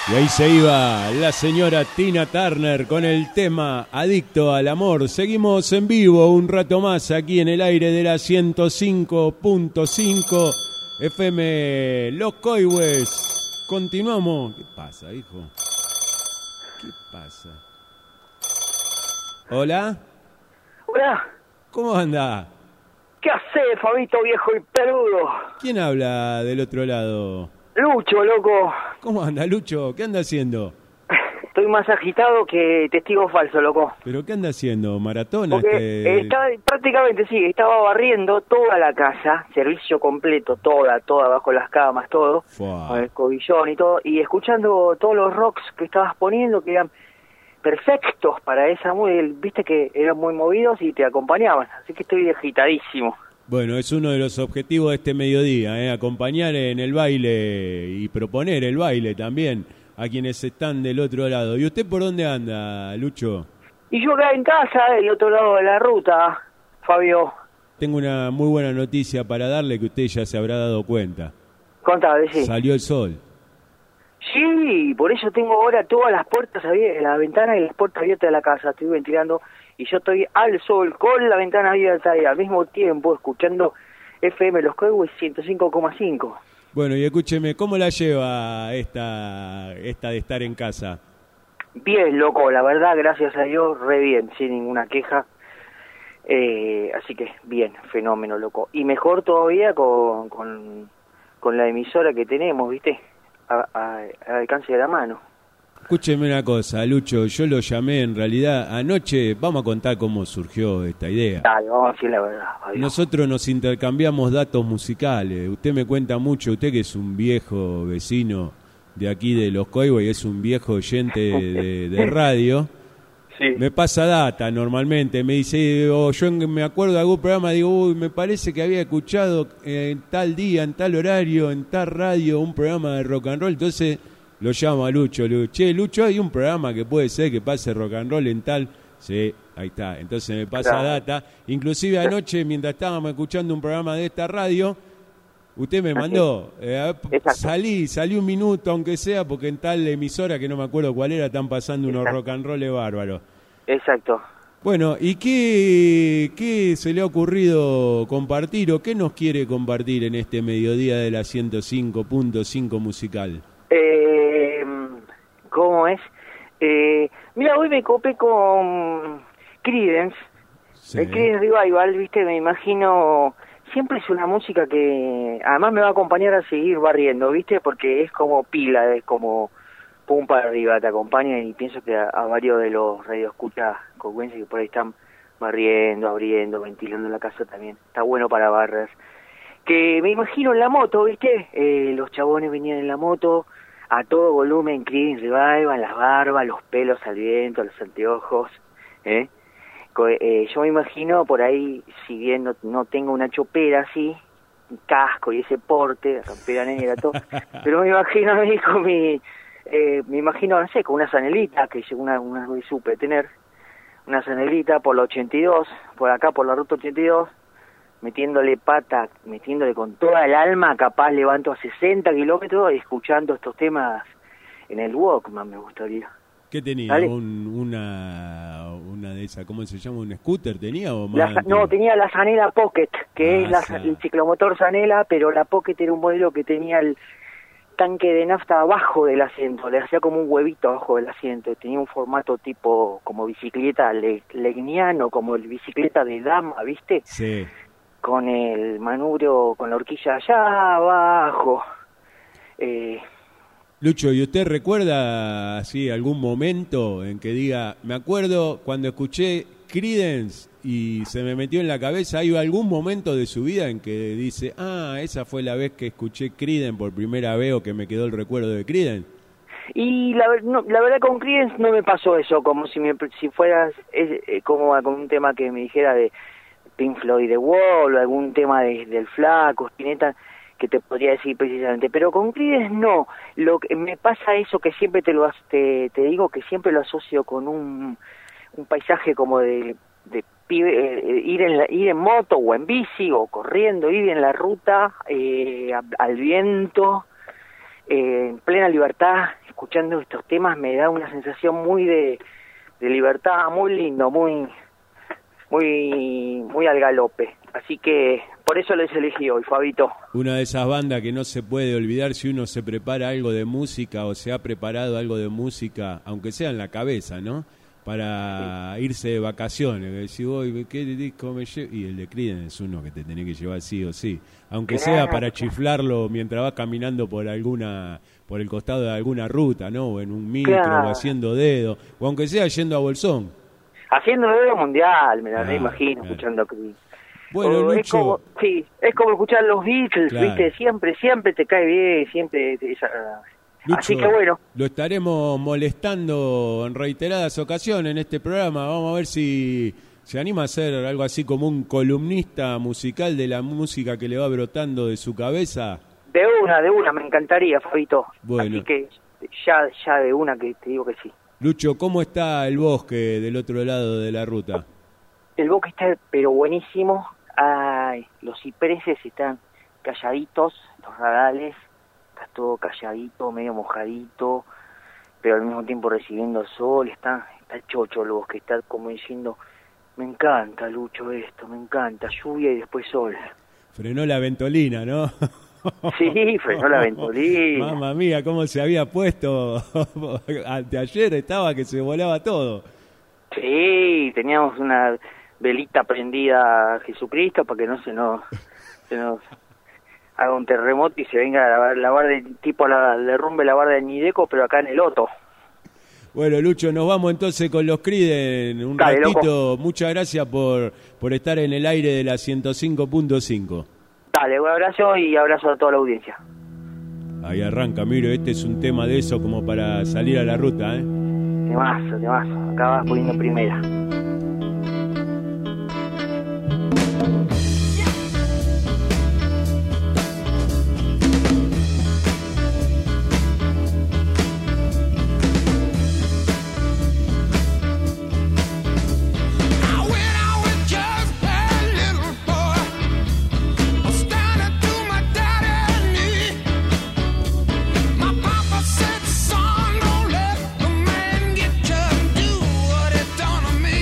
Y ahí se iba la señora Tina Turner con el tema Adicto al Amor. Seguimos en vivo un rato más aquí en el aire de la 105.5 FM Los Coihues. Continuamos. ¿Qué pasa, hijo? ¿Qué pasa? ¿Hola? Hola. ¿Cómo anda? ¿Qué haces, Fabito viejo y peludo? ¿Quién habla del otro lado? Lucho, loco. ¿Cómo anda, Lucho? ¿Qué anda haciendo? Estoy más agitado que testigo falso, loco. ¿Pero qué anda haciendo? ¿Maratona? Porque prácticamente sí, estaba barriendo toda la casa, servicio completo, toda bajo las camas, todo, con el cobillón y todo, y escuchando todos los rocks que estabas poniendo, que eran perfectos para esa viste que eran muy movidos y te acompañaban, así que estoy agitadísimo. Bueno, es uno de los objetivos de este mediodía, acompañar en el baile y proponer el baile también a quienes están del otro lado. ¿Y usted por dónde anda, Lucho? Y yo acá en casa, del otro lado de la ruta, Fabio. Tengo una muy buena noticia para darle que usted ya se habrá dado cuenta. Contame, sí. Salió el sol. Sí, por eso tengo ahora todas las puertas abiertas, la ventana y las puertas abiertas de la casa, estoy ventilando. Y yo estoy al sol, con la ventana abierta y al mismo tiempo escuchando FM Los Coihues 105,5. Bueno, y escúcheme, ¿cómo la lleva esta de estar en casa? Bien, loco, la verdad, gracias a Dios, re bien, sin ninguna queja. Así que bien, fenómeno, loco. Y mejor todavía con la emisora que tenemos, ¿viste? Al alcance de la mano. Escúcheme una cosa, Lucho, yo lo llamé en realidad anoche, vamos a contar cómo surgió esta idea. Dale, vamos a decir la verdad. Adiós. Nosotros nos intercambiamos datos musicales, usted me cuenta mucho, usted que es un viejo vecino de aquí de Los Coihues y es un viejo oyente de radio, sí. Me pasa data normalmente, me dice, yo me acuerdo de algún programa, digo, uy, me parece que había escuchado en tal día, en tal horario, en tal radio, un programa de rock and roll, entonces lo llamo a Lucho, le digo, che, Lucho, hay un programa que puede ser que pase rock and roll en tal, sí, ahí está, entonces me pasa data, inclusive anoche mientras estábamos escuchando un programa de esta radio, usted me mandó, salí un minuto aunque sea, porque en tal emisora que no me acuerdo cuál era, están pasando unos rock and roll bárbaros. Exacto. Bueno, ¿y qué se le ha ocurrido compartir o qué nos quiere compartir en este mediodía de la 105.5 musical? ¿Cómo es? Mira, hoy me copé con Creedence, sí. El Creedence Revival, viste, me imagino, siempre es una música que además me va a acompañar a seguir barriendo, viste, porque es como pila, es como pum para arriba, te acompaña y pienso que a varios de los radioescuchas cocuenses que por ahí están barriendo, abriendo, ventilando la casa también, está bueno para barrer. Que me imagino en la moto, viste, los chabones venían en la moto, a todo volumen, Creedence Revival, las barbas, los pelos al viento, los anteojos, yo me imagino por ahí, si bien no tengo una chopera así, un casco y ese porte, campera negra, todo, pero me imagino a mí con me imagino, no sé, con una zanelita, que una vez supe tener, una zanelita por la 82, por acá por la ruta 82, metiéndole con toda el alma, capaz levanto a 60 kilómetros escuchando estos temas en el Walkman, me gustaría. ¿Qué tenía? Una de esas, ¿cómo se llama? ¿Un scooter tenía o más? No, tenía la Zanela Pocket, que es el ciclomotor Zanela, pero la Pocket era un modelo que tenía el tanque de nafta abajo del asiento, le hacía como un huevito abajo del asiento, tenía un formato tipo como bicicleta legniano, como el bicicleta de dama, ¿viste? Sí. Con el manubrio, con la horquilla allá abajo. Lucho, ¿y usted recuerda así algún momento en que diga, me acuerdo cuando escuché Creedence y se me metió en la cabeza, hay algún momento de su vida en que dice, esa fue la vez que escuché Creedence por primera vez o que me quedó el recuerdo de Creedence? Y la verdad con Creedence no me pasó eso, como si fueras como con un tema que me dijera de Pink Floyd, The Wall, o algún tema del Flaco, Spinetta, que te podría decir precisamente, pero con Creedence no. Lo que me pasa eso que siempre te digo que siempre lo asocio con un paisaje como de ir en moto o en bici o corriendo, ir en la ruta al viento, en plena libertad, escuchando estos temas, me da una sensación muy de libertad, muy lindo, muy al galope. Así que por eso les elegí hoy, Fabito. Una de esas bandas que no se puede olvidar si uno se prepara algo de música o se ha preparado algo de música, aunque sea en la cabeza, ¿no? Para irse de vacaciones. Decís, voy, ¿qué disco me llevo? Y el de Creedence es uno que te tenés que llevar sí o sí. Aunque sea para chiflarlo mientras vas caminando por el costado de alguna ruta, ¿no? O en un micro, o haciendo dedo. O aunque sea yendo a Bolsón. Haciendo dedo mundial, me la imagino, escuchando Creedence. Bueno, Lucho. Es como escuchar los Beatles, claro. ¿viste? Siempre te cae bien, siempre... Lucho, así que bueno. Lo estaremos molestando en reiteradas ocasiones en este programa. Vamos a ver si se anima a ser algo así como un columnista musical de la música que le va brotando de su cabeza. De una, me encantaría, Fabito. Bueno. Así que ya de una que te digo que sí. Lucho, ¿cómo está el bosque del otro lado de la ruta? El bosque está pero buenísimo. Ay, los cipreses están calladitos, los radales, está todo calladito, medio mojadito, pero al mismo tiempo recibiendo el sol, está chocho el bosque, está como diciendo, me encanta, Lucho, esto, me encanta, lluvia y después sol. Frenó la ventolina, ¿no? Sí, frenó la ventolina. Mamma mía, cómo se había puesto anteayer, estaba que se volaba todo. Sí, teníamos una velita prendida a Jesucristo para que no se nos haga un terremoto y se venga a lavar de tipo derrumbe la barra de Nideco, pero acá en el Otto. Bueno, Lucho, nos vamos entonces con los Creedence un ratito. Loco. Muchas gracias por estar en el aire de la 105.5. Dale, un abrazo y abrazo a toda la audiencia. Ahí arranca, miro, este es un tema de eso como para salir a la ruta, ¿eh? Temazo, acá vas poniendo primera. Son, don't let the man get you and do what it done to me.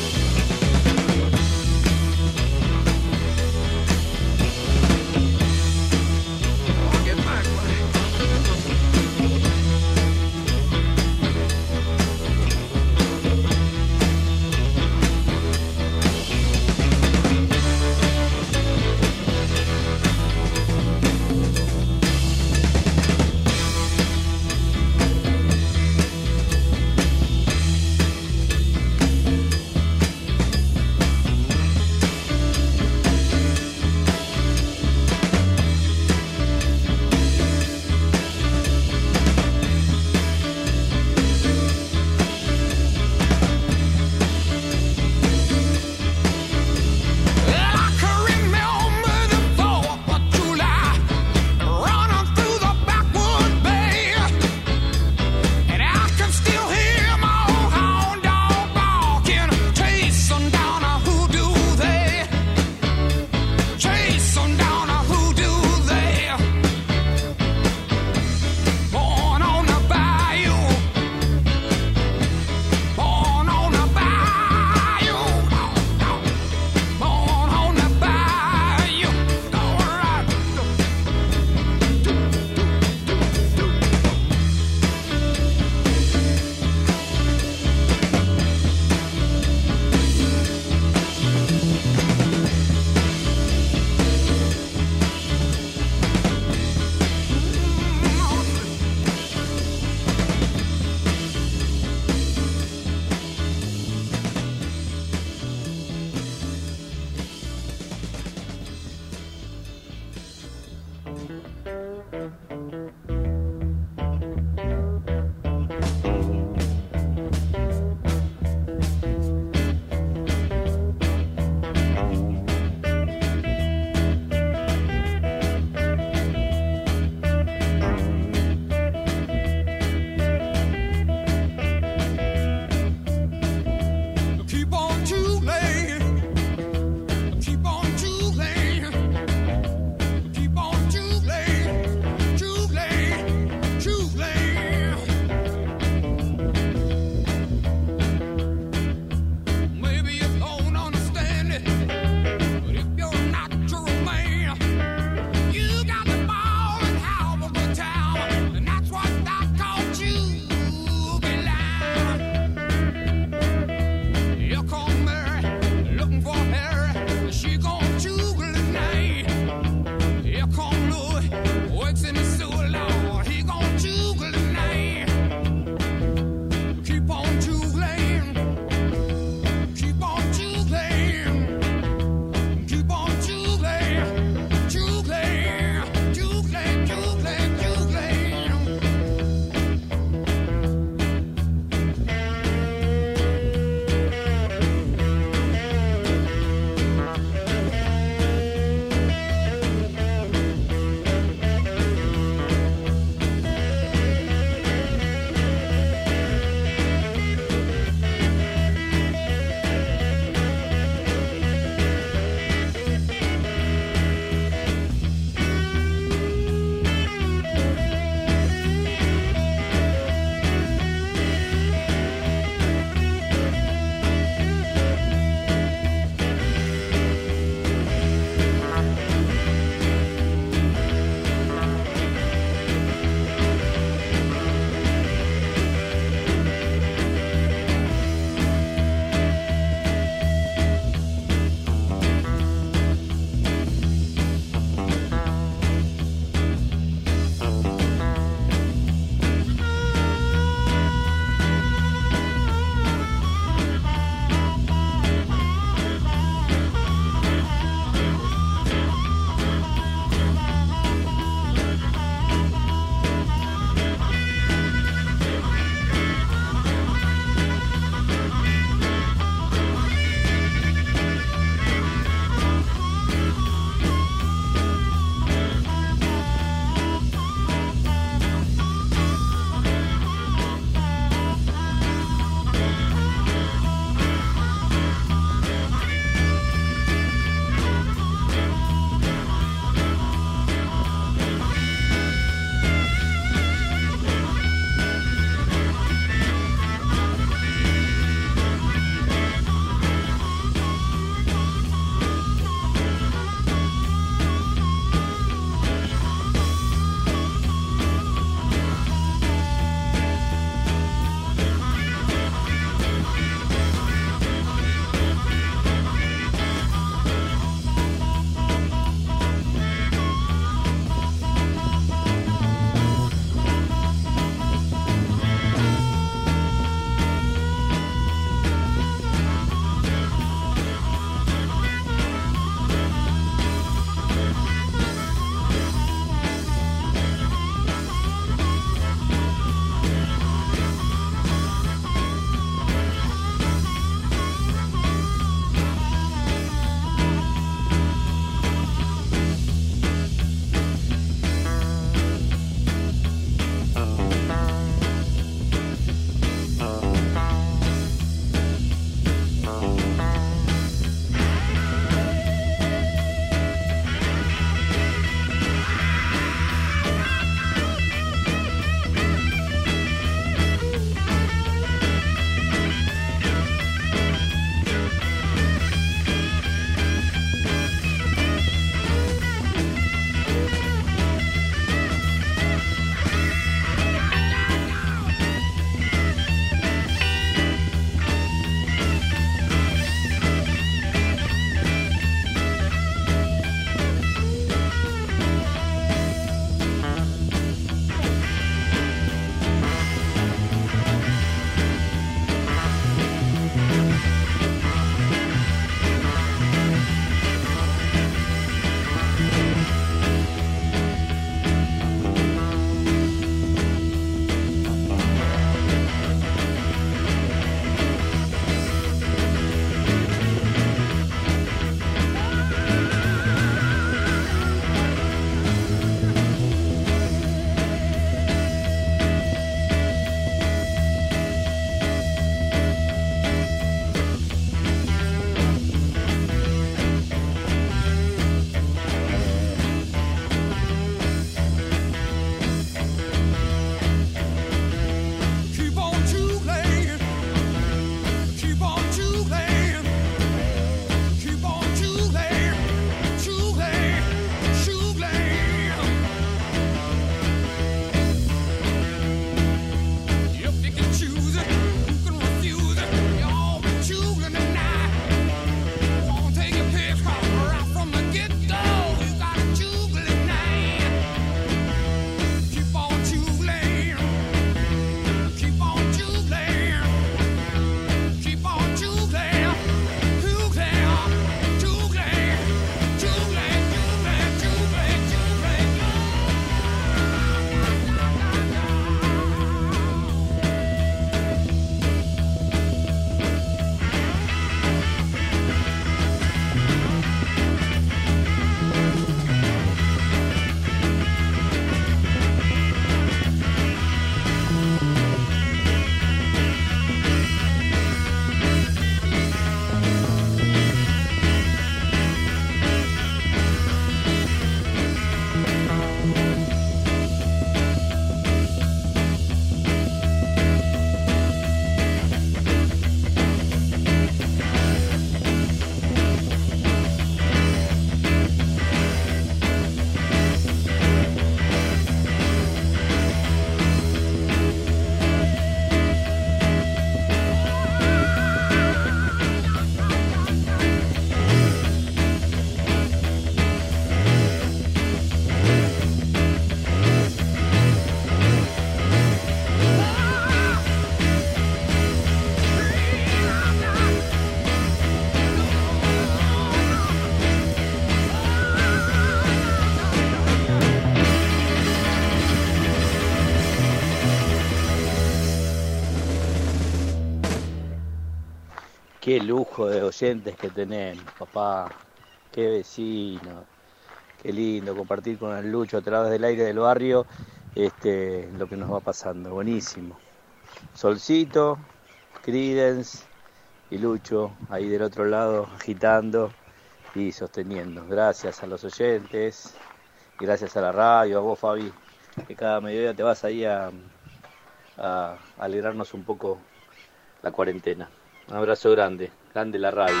Qué lujo de oyentes que tenemos, papá. Qué vecino. Qué lindo compartir con el Lucho a través del aire del barrio lo que nos va pasando. Buenísimo. Solcito, Creedence y Lucho ahí del otro lado agitando y sosteniendo. Gracias a los oyentes, gracias a la radio, a vos, Fabi, que cada mediodía te vas ahí a alegrarnos un poco la cuarentena. Un abrazo grande, grande la radio.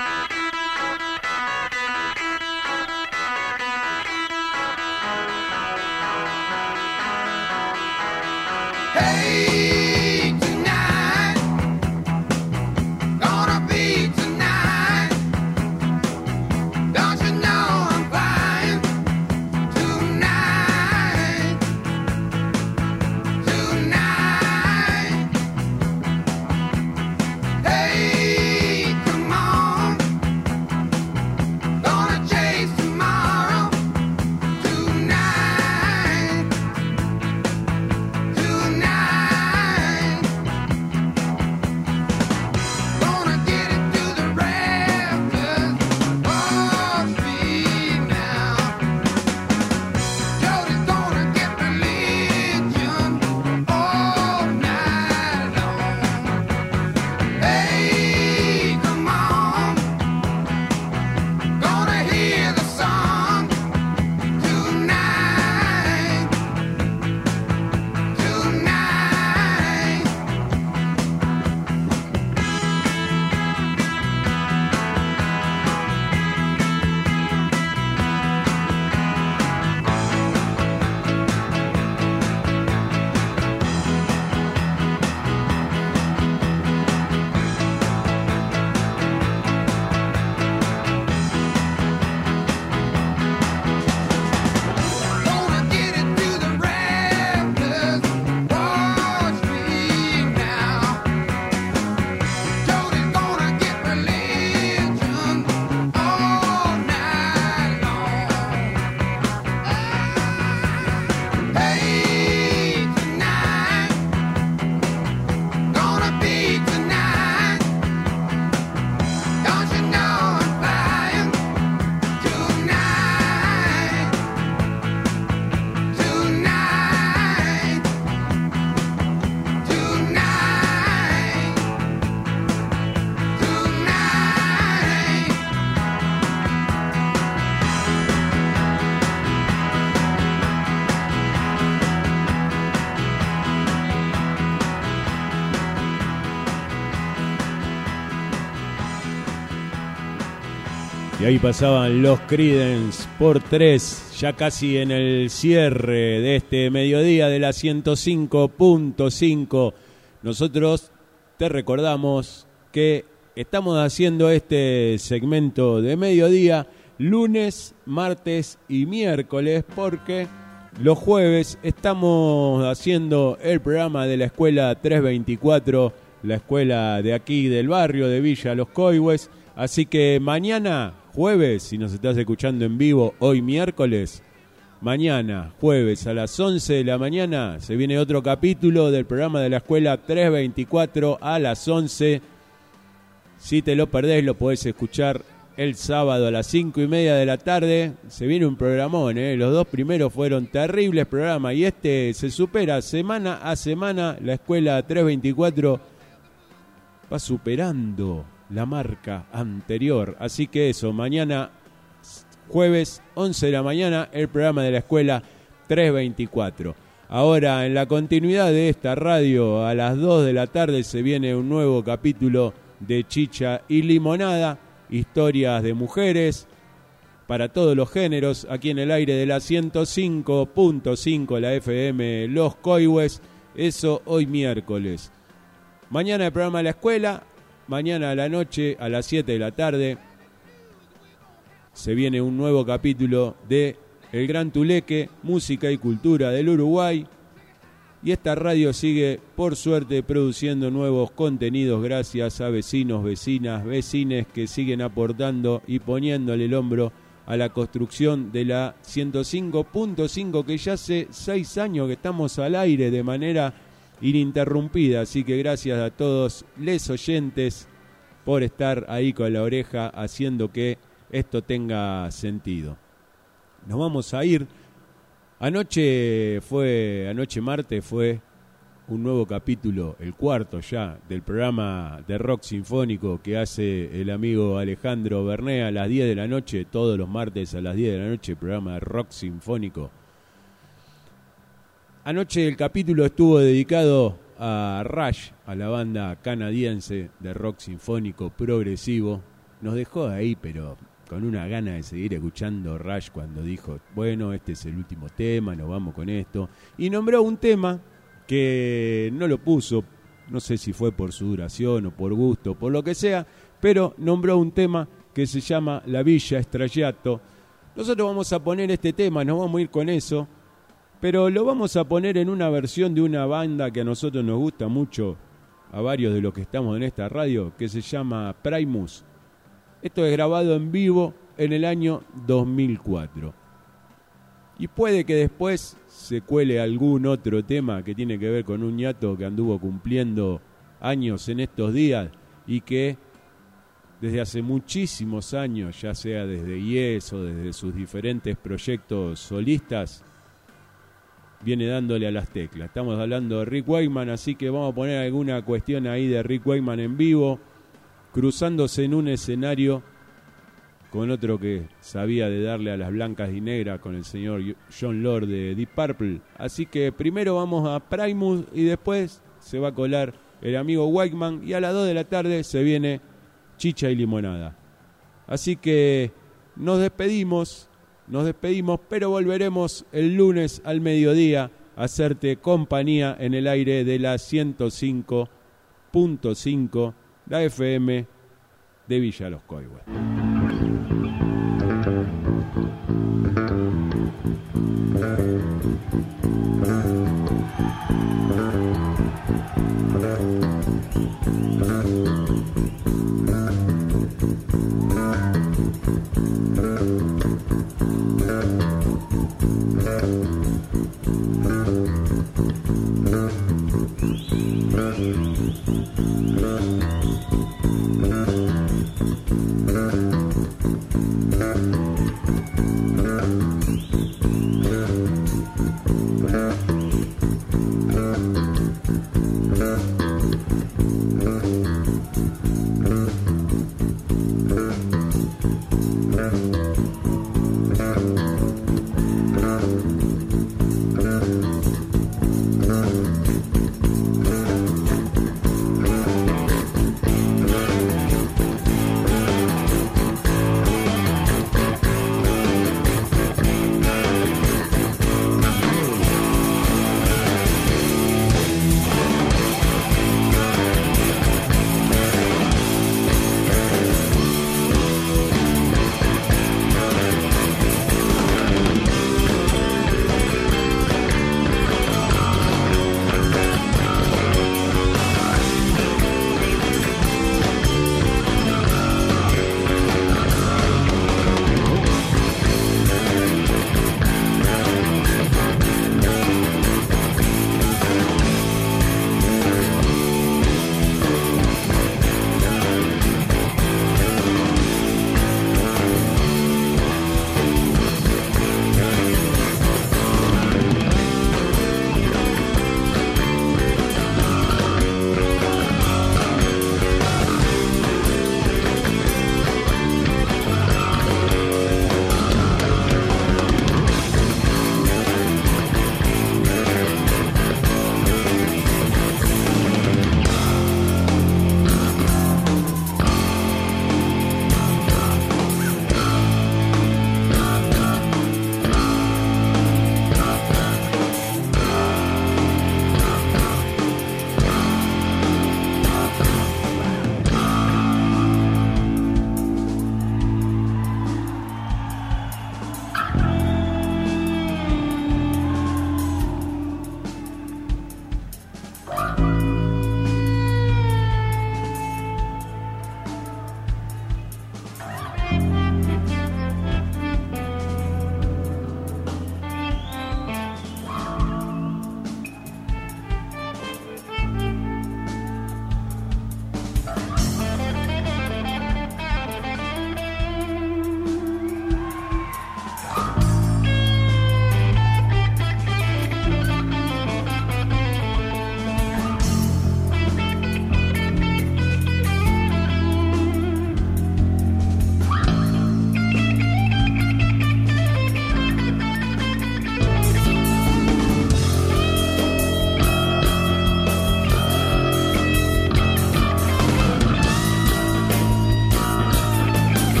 Hey, tonight, gonna be tonight. Don't you know I'm fine tonight, tonight. Hey, come on, gonna chase tomorrow tonight, tonight. Gonna get it to the rafters, oh, speed now. Jody's gonna get religion all night long. Hey, come on, gonna hear the song tonight, tonight. Gonna get it to the rafters, watch me now. Jody's gonna get religion all night long. Hey, tonight, gonna be tonight. Don't you know I'm flying tonight, tonight, tonight, tonight. Y ahí pasaban los Creedence por 3, ya casi en el cierre de este mediodía de la 105.5. Nosotros te recordamos que estamos haciendo este segmento de mediodía lunes, martes y miércoles, porque los jueves estamos haciendo el programa de la escuela 324, la escuela de aquí del barrio de Villa Los Coihues. Así que mañana, jueves, si nos estás escuchando en vivo, hoy miércoles, mañana, jueves, a las 11 de la mañana, se viene otro capítulo del programa de la escuela 324 a las 11. Si te lo perdés, lo podés escuchar el sábado a las 5:30 de la tarde. Se viene un programón, Los dos primeros fueron terribles programas y este se supera semana a semana. La escuela 324 va superando la marca anterior. Así que eso, mañana jueves 11 de la mañana el programa de la escuela 324. Ahora, en la continuidad de esta radio, a las 2 de la tarde se viene un nuevo capítulo de Chicha y Limonada, historias de mujeres para todos los géneros, aquí en el aire de la 105.5, la FM Los Coihues. Eso hoy miércoles. Mañana el programa de la escuela. Mañana a la noche, a las 7 de la tarde, se viene un nuevo capítulo de El Gran Tuleque, música y cultura del Uruguay. Y esta radio sigue, por suerte, produciendo nuevos contenidos gracias a vecinos, vecinas, vecines que siguen aportando y poniéndole el hombro a la construcción de la 105.5, que ya hace 6 años que estamos al aire de manera ininterrumpida. Así que gracias a todos les oyentes por estar ahí con la oreja haciendo que esto tenga sentido. Nos vamos a ir. Anoche martes fue un nuevo capítulo, el cuarto ya, del programa de rock sinfónico que hace el amigo Alejandro Bernea a las 10 de la noche, todos los martes a las 10 de la noche, programa de rock sinfónico. Anoche el capítulo estuvo dedicado a Rush, a la banda canadiense de rock sinfónico progresivo. Nos dejó ahí, pero con una gana de seguir escuchando Rush cuando dijo, bueno, este es el último tema, nos vamos con esto. Y nombró un tema que no lo puso, no sé si fue por su duración o por gusto, por lo que sea, pero nombró un tema que se llama La Villa Estrallato. Nosotros vamos a poner este tema, nos vamos a ir con eso, pero lo vamos a poner en una versión de una banda que a nosotros nos gusta mucho, a varios de los que estamos en esta radio, que se llama Primus. Esto es grabado en vivo en el año 2004. Y puede que después se cuele algún otro tema que tiene que ver con un ñato que anduvo cumpliendo años en estos días y que desde hace muchísimos años, ya sea desde Yes o desde sus diferentes proyectos solistas, viene dándole a las teclas. Estamos hablando de Rick Wakeman, así que vamos a poner alguna cuestión ahí de Rick Wakeman en vivo, cruzándose en un escenario con otro que sabía de darle a las blancas y negras, con el señor Jon Lord de Deep Purple. Así que primero vamos a Primus y después se va a colar el amigo Wakeman y a las 2 de la tarde se viene Chicha y Limonada. Así que nos despedimos, pero volveremos el lunes al mediodía a hacerte compañía en el aire de la 105.5, la FM de Villa Los Coihues.